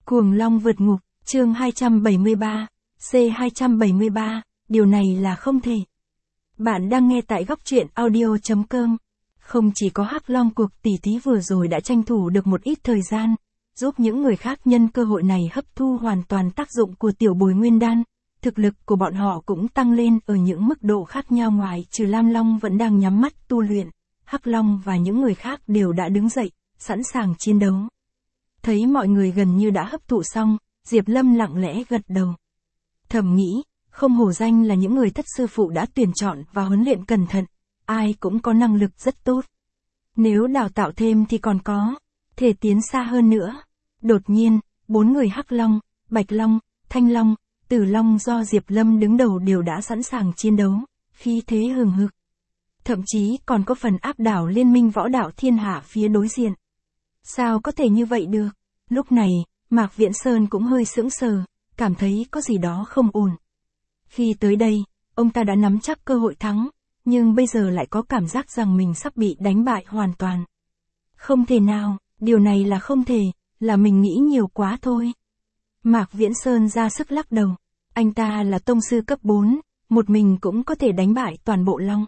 Cuồng Long vượt ngục, chương 273, C273, điều này là không thể. Bạn đang nghe tại góc truyện audio.com. Không chỉ có Hắc Long cuộc tỉ thí vừa rồi đã tranh thủ được một ít thời gian, giúp những người khác nhân cơ hội này hấp thu hoàn toàn tác dụng của tiểu bồi nguyên đan, thực lực của bọn họ cũng tăng lên ở những mức độ khác nhau. Ngoài trừ Lam Long vẫn đang nhắm mắt tu luyện, Hắc Long và những người khác đều đã đứng dậy, sẵn sàng chiến đấu. Thấy mọi người gần như đã hấp thụ xong, Diệp Lâm lặng lẽ gật đầu. Thầm nghĩ, không hổ danh là những người thất sư phụ đã tuyển chọn và huấn luyện cẩn thận, ai cũng có năng lực rất tốt. Nếu đào tạo thêm thì còn có thể tiến xa hơn nữa. Đột nhiên, 4 người Hắc Long, Bạch Long, Thanh Long, Tử Long do Diệp Lâm đứng đầu đều đã sẵn sàng chiến đấu, khí thế hừng hực. Thậm chí còn có phần áp đảo Liên minh võ đạo thiên hạ phía đối diện. Sao có thể như vậy được? Lúc này, Mạc Viễn Sơn cũng hơi sững sờ, cảm thấy có gì đó không ổn. Khi tới đây, ông ta đã nắm chắc cơ hội thắng, nhưng bây giờ lại có cảm giác rằng mình sắp bị đánh bại hoàn toàn. Không thể nào, điều này là không thể, là mình nghĩ nhiều quá thôi. Mạc Viễn Sơn ra sức lắc đầu, anh ta là tông sư cấp 4, một mình cũng có thể đánh bại toàn bộ Long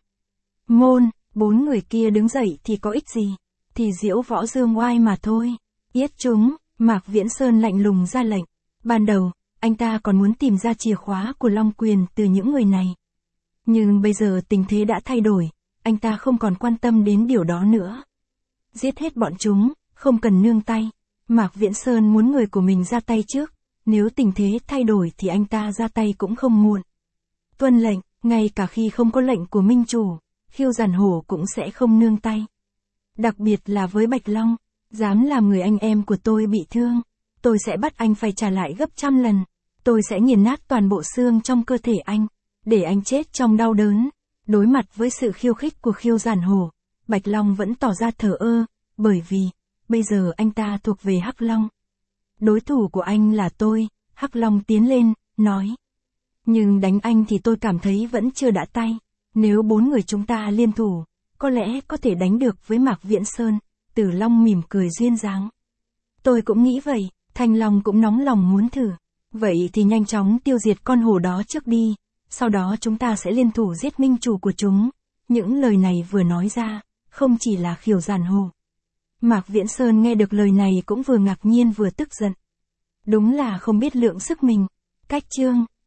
Môn, 4 người kia đứng dậy thì có ích gì, thì diễu võ dương oai mà thôi. Yết chúng, Mạc Viễn Sơn lạnh lùng ra lệnh. Ban đầu, anh ta còn muốn tìm ra chìa khóa của Long Quyền từ những người này. Nhưng bây giờ tình thế đã thay đổi, anh ta không còn quan tâm đến điều đó nữa. Giết hết bọn chúng, không cần nương tay. Mạc Viễn Sơn muốn người của mình ra tay trước, nếu tình thế thay đổi thì anh ta ra tay cũng không muộn. Tuân lệnh, ngay cả khi không có lệnh của minh chủ, Khiêu Giản Hổ cũng sẽ không nương tay. Đặc biệt là với Bạch Long, dám làm người anh em của tôi bị thương, tôi sẽ bắt anh phải trả lại gấp 100 lần. Tôi sẽ nghiền nát toàn bộ xương trong cơ thể anh, để anh chết trong đau đớn. Đối mặt với sự khiêu khích của Khiêu Giản Hổ, Bạch Long vẫn tỏ ra thờ ơ, bởi vì, bây giờ anh ta thuộc về Hắc Long. Đối thủ của anh là tôi, Hắc Long tiến lên, nói. Nhưng đánh anh thì tôi cảm thấy vẫn chưa đã tay. Nếu 4 người chúng ta liên thủ, có lẽ có thể đánh được với Mạc Viễn Sơn. Tử Long mỉm cười duyên dáng. Tôi cũng nghĩ vậy, Thanh Long cũng nóng lòng muốn thử. Vậy thì nhanh chóng tiêu diệt con hổ đó trước đi, sau đó chúng ta sẽ liên thủ giết minh chủ của chúng. Những lời này vừa nói ra, không chỉ là Khiêu Giản Hổ. Mạc Viễn Sơn nghe được lời này cũng vừa ngạc nhiên vừa tức giận. Đúng là không biết lượng sức mình. Cách chương